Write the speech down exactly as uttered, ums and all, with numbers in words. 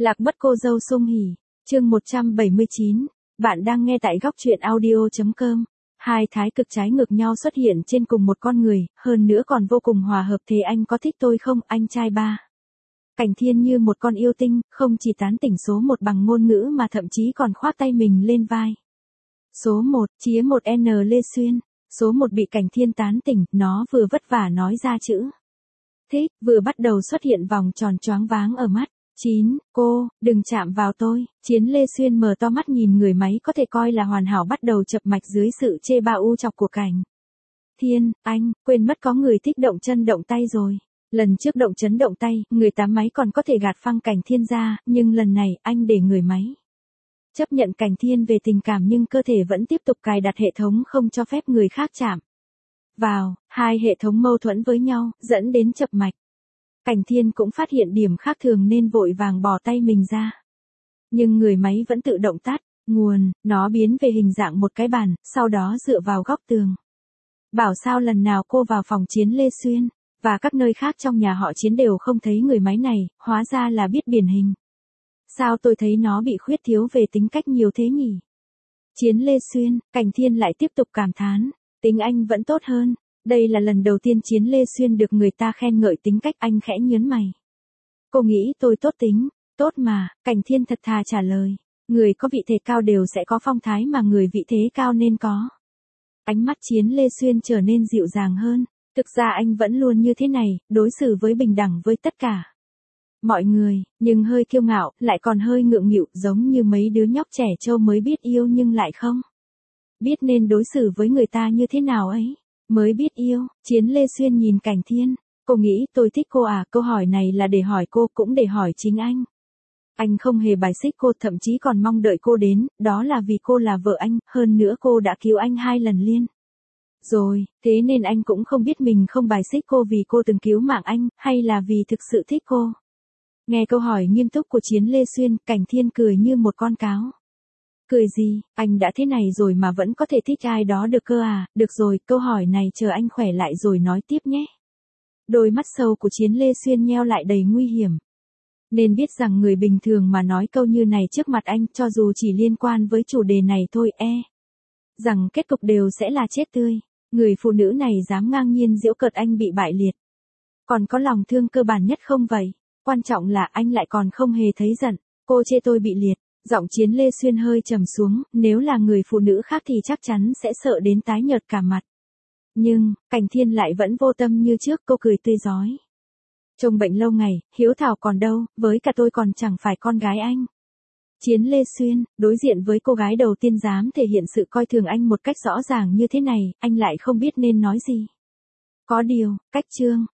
Lạc mất cô dâu Sung Hỉ, chương một trăm bảy mươi chín, bạn đang nghe tại góc truyện audio chấm com. Hai thái cực trái ngược nhau xuất hiện trên cùng một con người, hơn nữa còn vô cùng hòa hợp. Thế anh có thích tôi không, anh trai ba? Cảnh Thiên như một con yêu tinh, không chỉ tán tỉnh số một bằng ngôn ngữ mà thậm chí còn khoác tay mình lên vai. Số một, chía một N Lê Xuyên. Số một bị Cảnh Thiên tán tỉnh, nó vừa vất vả nói ra chữ thích, vừa bắt đầu xuất hiện vòng tròn choáng váng ở mắt. chín, cô, đừng chạm vào tôi. Chiến Lê Xuyên mở to mắt nhìn người máy có thể coi là hoàn hảo bắt đầu chập mạch dưới sự chê ba u chọc của Cảnh Thiên. Anh, quên mất có người thích động chân động tay rồi. Lần trước động chấn động tay, người tám máy còn có thể gạt phăng Cảnh Thiên ra, nhưng lần này, anh để người máy chấp nhận Cảnh Thiên về tình cảm nhưng cơ thể vẫn tiếp tục cài đặt hệ thống không cho phép người khác chạm vào. Hai hệ thống mâu thuẫn với nhau, dẫn đến chập mạch. Cảnh Thiên cũng phát hiện điểm khác thường nên vội vàng bỏ tay mình ra. Nhưng người máy vẫn tự động tắt nguồn, nó biến về hình dạng một cái bàn, sau đó dựa vào góc tường. Bảo sao lần nào cô vào phòng Chiến Lê Xuyên và các nơi khác trong nhà họ Chiến đều không thấy người máy này, hóa ra là biết điển hình. Sao tôi thấy nó bị khuyết thiếu về tính cách nhiều thế nhỉ? Chiến Lê Xuyên, Cảnh Thiên lại tiếp tục cảm thán, tính anh vẫn tốt hơn. Đây là lần đầu tiên Chiến Lê Xuyên được người ta khen ngợi tính cách. Anh khẽ nhớn mày. Cô nghĩ tôi tốt tính? Tốt mà, Cảnh Thiên thật thà trả lời. Người có vị thế cao đều sẽ có phong thái mà người vị thế cao nên có. Ánh mắt Chiến Lê Xuyên trở nên dịu dàng hơn. Thực ra anh vẫn luôn như thế này, đối xử với bình đẳng với tất cả mọi người, nhưng hơi kiêu ngạo, lại còn hơi ngượng nghịu, giống như mấy đứa nhóc trẻ trâu mới biết yêu nhưng lại không biết nên đối xử với người ta như thế nào ấy. Mới biết yêu. Chiến Lê Xuyên nhìn Cảnh Thiên. Cô nghĩ tôi thích cô à? Câu hỏi này là để hỏi cô, cũng để hỏi chính anh. Anh không hề bài xích cô, thậm chí còn mong đợi cô đến, đó là vì cô là vợ anh, hơn nữa cô đã cứu anh hai lần liên rồi, thế nên anh cũng không biết mình không bài xích cô vì cô từng cứu mạng anh, hay là vì thực sự thích cô. Nghe câu hỏi nghiêm túc của Chiến Lê Xuyên, Cảnh Thiên cười như một con cáo. Cười gì, anh đã thế này rồi mà vẫn có thể thích ai đó được cơ à? Được rồi, câu hỏi này chờ anh khỏe lại rồi nói tiếp nhé. Đôi mắt sâu của Chiến Lê Xuyên nheo lại đầy nguy hiểm. Nên biết rằng người bình thường mà nói câu như này trước mặt anh, cho dù chỉ liên quan với chủ đề này thôi, e rằng kết cục đều sẽ là chết tươi. Người phụ nữ này dám ngang nhiên giễu cợt anh bị bại liệt. Còn có lòng thương cơ bản nhất không vậy? Quan trọng là anh lại còn không hề thấy giận. Cô chê tôi bị liệt. Giọng Chiến Lê Xuyên hơi trầm xuống, nếu là người phụ nữ khác thì chắc chắn sẽ sợ đến tái nhợt cả mặt. Nhưng, Cảnh Thiên lại vẫn vô tâm như trước, cô cười tươi rói. Trông bệnh lâu ngày, hiếu thảo còn đâu, với cả tôi còn chẳng phải con gái anh. Chiến Lê Xuyên, đối diện với cô gái đầu tiên dám thể hiện sự coi thường anh một cách rõ ràng như thế này, anh lại không biết nên nói gì. Có điều, cách chương